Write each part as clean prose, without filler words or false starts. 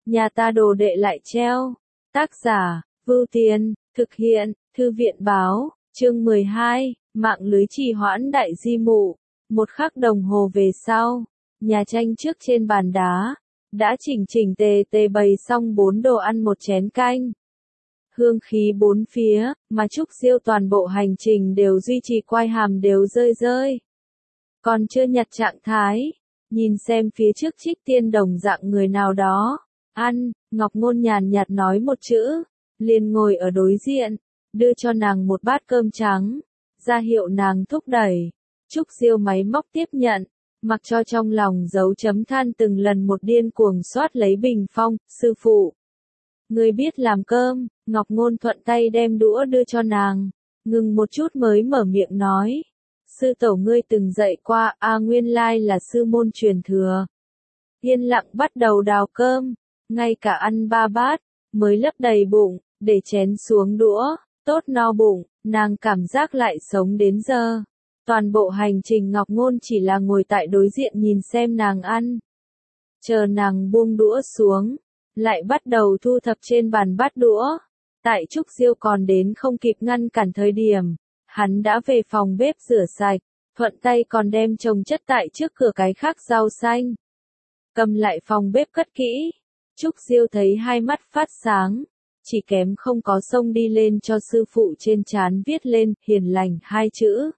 nhà ta đồ đệ lại treo. Tác giả, Vưu Tiền, thực hiện, Thư viện báo, chương 12, mạng lưới trì hoãn đại di mụ. Một khắc đồng hồ về sau, nhà tranh trước trên bàn đá, đã chỉnh chỉnh tề tề bày xong 4 đồ ăn một chén canh. Hương khí bốn phía, mà Trúc Diêu toàn bộ hành trình đều duy trì quai hàm đều rơi rơi. Còn chưa nhặt trạng thái, nhìn xem phía trước Trích Tiên đồng dạng người nào đó. Ăn, Ngọc Ngôn nhàn nhạt nói một chữ, liền ngồi ở đối diện, đưa cho nàng một bát cơm trắng, ra hiệu nàng thúc đẩy. Trúc Diêu máy móc tiếp nhận, mặc cho trong lòng dấu chấm than từng lần một điên cuồng soát lấy bình phong. Sư phụ, người biết làm cơm. Ngọc Ngôn thuận tay đem đũa đưa cho nàng, ngừng một chút mới mở miệng nói. Sư tổ ngươi từng dạy qua, nguyên lai là sư môn truyền thừa. Yên lặng bắt đầu đào cơm, ngay cả ăn 3 bát, mới lấp đầy bụng, để chén xuống đũa, tốt no bụng, nàng cảm giác lại sống đến giờ. Toàn bộ hành trình Ngọc Ngôn chỉ là ngồi tại đối diện nhìn xem nàng ăn. Chờ nàng buông đũa xuống, lại bắt đầu thu thập trên bàn bát đũa. Tại Trúc Diêu còn đến không kịp ngăn cản thời điểm, hắn đã về phòng bếp rửa sạch, thuận tay còn đem chồng chất tại trước cửa cái khác rau xanh. Cầm lại phòng bếp cất kỹ, Trúc Diêu thấy hai mắt phát sáng, chỉ kém không có xông đi lên cho sư phụ trên trán viết lên hiền lành 2 chữ.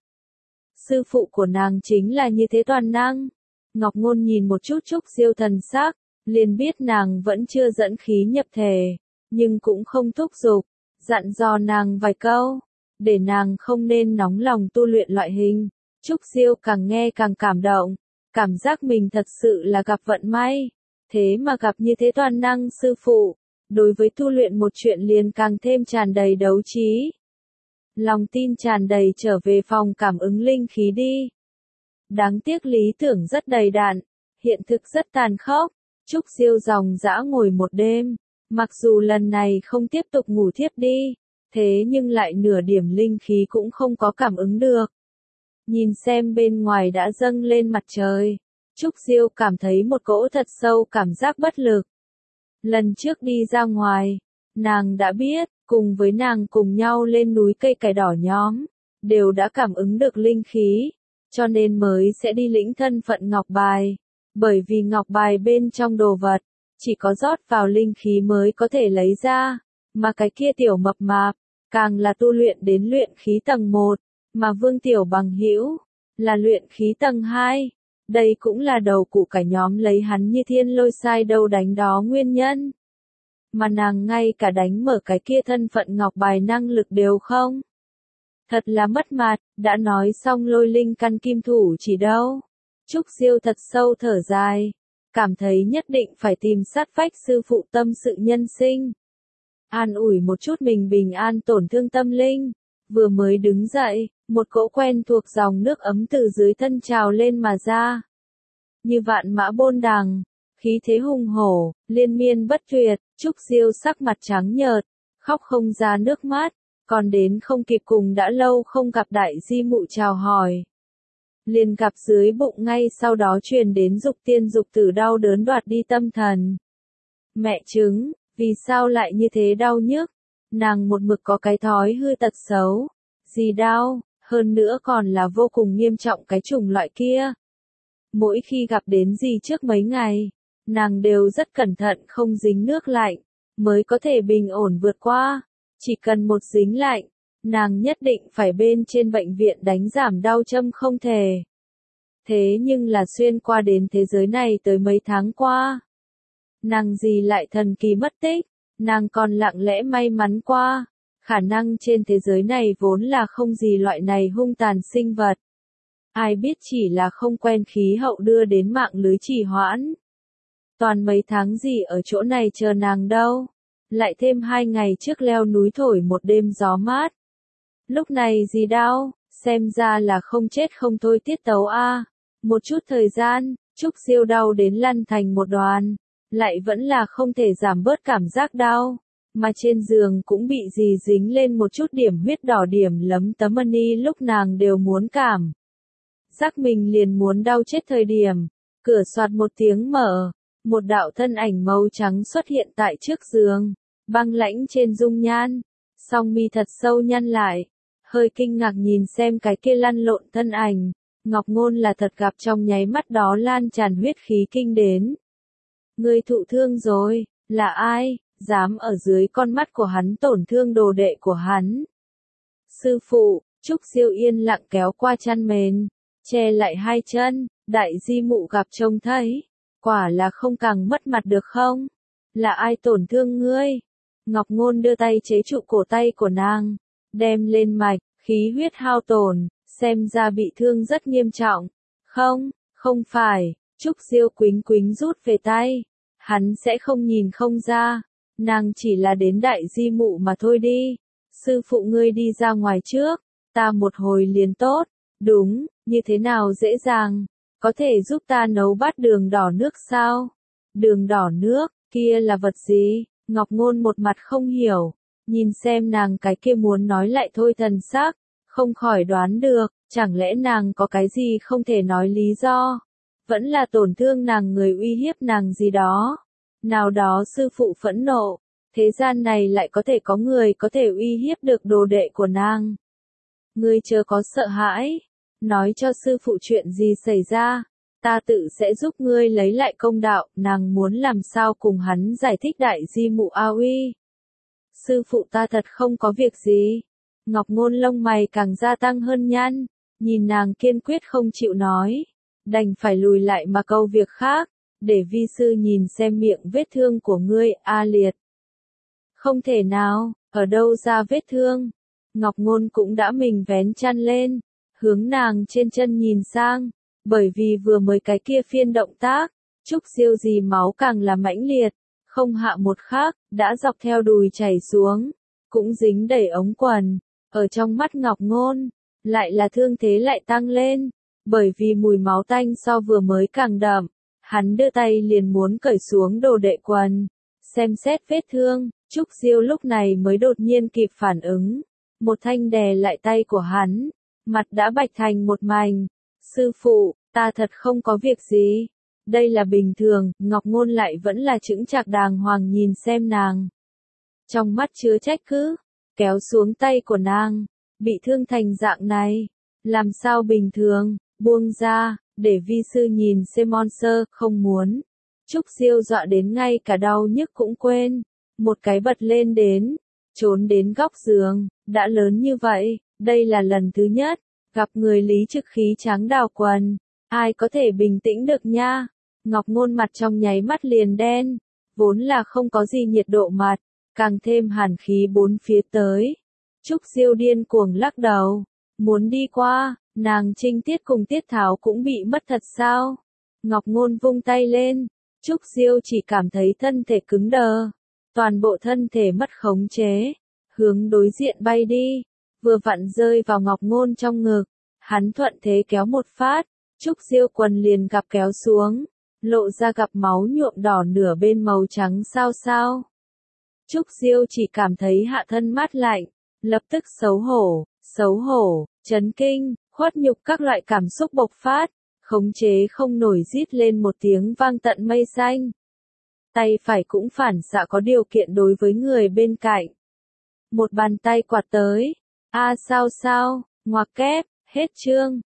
Sư phụ của nàng chính là như thế toàn năng. Ngọc Ngôn nhìn một chút Trúc Diêu thần sắc, liền biết nàng vẫn chưa dẫn khí nhập thể, nhưng cũng không thúc giục, dặn dò nàng vài câu, để nàng không nên nóng lòng tu luyện loại hình. Trúc Diêu càng nghe càng cảm động, cảm giác mình thật sự là gặp vận may, thế mà gặp như thế toàn năng sư phụ, đối với tu luyện một chuyện liền càng thêm tràn đầy đấu trí. Lòng tin tràn đầy trở về phòng cảm ứng linh khí đi. Đáng tiếc lý tưởng rất đầy đặn, hiện thực rất tàn khốc. Trúc Diêu dòng dã ngồi một đêm, mặc dù lần này không tiếp tục ngủ thiếp đi, thế nhưng lại nửa điểm linh khí cũng không có cảm ứng được. Nhìn xem bên ngoài đã dâng lên mặt trời, Trúc Diêu cảm thấy một cỗ thật sâu cảm giác bất lực. Lần trước đi ra ngoài, nàng đã biết, cùng với nàng cùng nhau lên núi cây cải đỏ nhóm, đều đã cảm ứng được linh khí, cho nên mới sẽ đi lĩnh thân phận ngọc bài. Bởi vì ngọc bài bên trong đồ vật, chỉ có rót vào linh khí mới có thể lấy ra, mà cái kia tiểu mập mạp, càng là tu luyện đến luyện khí tầng 1, mà Vương Tiểu Bằng hữu là luyện khí tầng 2. Đây cũng là đầu cụ cả nhóm lấy hắn như thiên lôi sai đâu đánh đó nguyên nhân. Mà nàng ngay cả đánh mở cái kia thân phận ngọc bài năng lực đều không. Thật là mất mặt, đã nói xong lôi linh căn kim thủ chỉ đâu. Trúc Diêu thật sâu thở dài, cảm thấy nhất định phải tìm sát vách sư phụ tâm sự nhân sinh. An ủi một chút mình bình an tổn thương tâm linh, vừa mới đứng dậy, một cỗ quen thuộc dòng nước ấm từ dưới thân trào lên mà ra. Như vạn mã bôn đằng, khí thế hùng hổ, liên miên bất tuyệt. Trúc Diêu sắc mặt trắng nhợt, khóc không ra nước mắt, còn đến không kịp cùng đã lâu không gặp đại di mụ chào hỏi. Liền gặp dưới bụng ngay sau đó truyền đến dục tiên dục tử đau đớn đoạt đi tâm thần. Mẹ chứng, vì sao lại như thế đau nhức? Nàng một mực có cái thói hư tật xấu. Gì đau, hơn nữa còn là vô cùng nghiêm trọng cái chủng loại kia. Mỗi khi gặp đến gì trước mấy ngày, nàng đều rất cẩn thận không dính nước lạnh, mới có thể bình ổn vượt qua. Chỉ cần một dính lạnh, nàng nhất định phải bên trên bệnh viện đánh giảm đau châm không thể. Thế nhưng là xuyên qua đến thế giới này tới mấy tháng qua. Nàng gì lại thần kỳ mất tích, nàng còn lặng lẽ may mắn qua. Khả năng trên thế giới này vốn là không gì loại này hung tàn sinh vật. Ai biết chỉ là không quen khí hậu đưa đến mạng lưới trì hoãn. Toàn mấy tháng gì ở chỗ này chờ nàng đâu. Lại thêm 2 ngày trước leo núi thổi một đêm gió mát. Lúc này gì đau, xem ra là không chết không thôi tiết tấu a. Một chút thời gian, Trúc Diêu đau đến lăn thành một đoàn, lại vẫn là không thể giảm bớt cảm giác đau, mà trên giường cũng bị gì dính lên một chút điểm huyết đỏ điểm lấm tấm ni lúc nàng đều muốn cảm. Giác mình liền muốn đau chết thời điểm, cửa soạt một tiếng mở, một đạo thân ảnh màu trắng xuất hiện tại trước giường, băng lãnh trên dung nhan, song mi thật sâu nhăn lại, hơi kinh ngạc nhìn xem cái kia lăn lộn thân ảnh. Ngọc Ngôn là thật gặp trong nháy mắt đó lan tràn huyết khí kinh đến. Ngươi thụ thương rồi, là ai, dám ở dưới con mắt của hắn tổn thương đồ đệ của hắn? Sư phụ, Trúc Siêu yên lặng kéo qua chăn mền, che lại hai chân, đại di mụ gặp trông thấy, quả là không càng mất mặt được không? Là ai tổn thương ngươi? Ngọc Ngôn đưa tay chế trụ cổ tay của nàng, đem lên mạch, khí huyết hao tổn, xem ra bị thương rất nghiêm trọng. Không, không phải, Trúc Siêu quính quính rút về tay, hắn sẽ không nhìn không ra, nàng chỉ là đến đại di mụ mà thôi đi. Sư phụ ngươi đi ra ngoài trước, ta một hồi liền tốt. Đúng, như thế nào dễ dàng, có thể giúp ta nấu bát đường đỏ nước sao? Đường đỏ nước, kia là vật gì? Ngọc Ngôn một mặt không hiểu, nhìn xem nàng cái kia muốn nói lại thôi thần sắc, không khỏi đoán được, chẳng lẽ nàng có cái gì không thể nói lý do? Vẫn là tổn thương nàng người uy hiếp nàng gì đó. Nào đó sư phụ phẫn nộ, thế gian này lại có thể có người có thể uy hiếp được đồ đệ của nàng. Ngươi chớ có sợ hãi, nói cho sư phụ chuyện gì xảy ra, ta tự sẽ giúp ngươi lấy lại công đạo. Nàng muốn làm sao cùng hắn giải thích đại di mụ A Uy. Sư phụ ta thật không có việc gì. Ngọc Ngôn lông mày càng gia tăng hơn nhăn, nhìn nàng kiên quyết không chịu nói, đành phải lùi lại mà câu việc khác, để vi sư nhìn xem miệng vết thương của ngươi. A Liệt. Không thể nào, ở đâu ra vết thương? Ngọc Ngôn cũng đã mình vén chăn lên, hướng nàng trên chân nhìn sang, bởi vì vừa mới cái kia phiên động tác, Trúc Siêu dì máu càng là mãnh liệt, không hạ một khắc, đã dọc theo đùi chảy xuống, cũng dính đầy ống quần, ở trong mắt Ngọc Ngôn, lại là thương thế lại tăng lên, bởi vì mùi máu tanh so vừa mới càng đậm, hắn đưa tay liền muốn cởi xuống đồ đệ quần, xem xét vết thương, Trúc Siêu lúc này mới đột nhiên kịp phản ứng, một thanh đè lại tay của hắn, mặt đã bạch thành một mảnh. Sư phụ, ta thật không có việc gì. Đây là bình thường. Ngọc Ngôn lại vẫn là chững chạc đàng hoàng nhìn xem nàng. Trong mắt chứa trách cứ, kéo xuống tay của nàng, bị thương thành dạng này. Làm sao bình thường, buông ra, để vi sư nhìn xem monster, không muốn. Trúc Siêu dọa đến ngay cả đau nhức cũng quên. Một cái bật lên đến, trốn đến góc giường, đã lớn như vậy, đây là lần thứ nhất, gặp người lý trực khí tráng đào quần, ai có thể bình tĩnh được nha. Ngọc Ngôn mặt trong nháy mắt liền đen, vốn là không có gì nhiệt độ mặt, càng thêm hàn khí bốn phía tới. Trúc Siêu điên cuồng lắc đầu, muốn đi qua, nàng Trinh Tiết cùng Tiết Tháo cũng bị mất thật sao? Ngọc Ngôn vung tay lên, Trúc Siêu chỉ cảm thấy thân thể cứng đờ, toàn bộ thân thể mất khống chế, hướng đối diện bay đi, vừa vặn rơi vào Ngọc Ngôn trong ngực, hắn thuận thế kéo một phát, Trúc Siêu quần liền gặp kéo xuống, lộ ra gặp máu nhuộm đỏ nửa bên màu trắng sao sao. Trúc Siêu chỉ cảm thấy hạ thân mát lạnh, lập tức xấu hổ, chấn kinh, khuất nhục các loại cảm xúc bộc phát, khống chế không nổi rít lên một tiếng vang tận mây xanh. Tay phải cũng phản xạ có điều kiện đối với người bên cạnh. Một bàn tay quạt tới, sao, ngoặc kép, hết chương.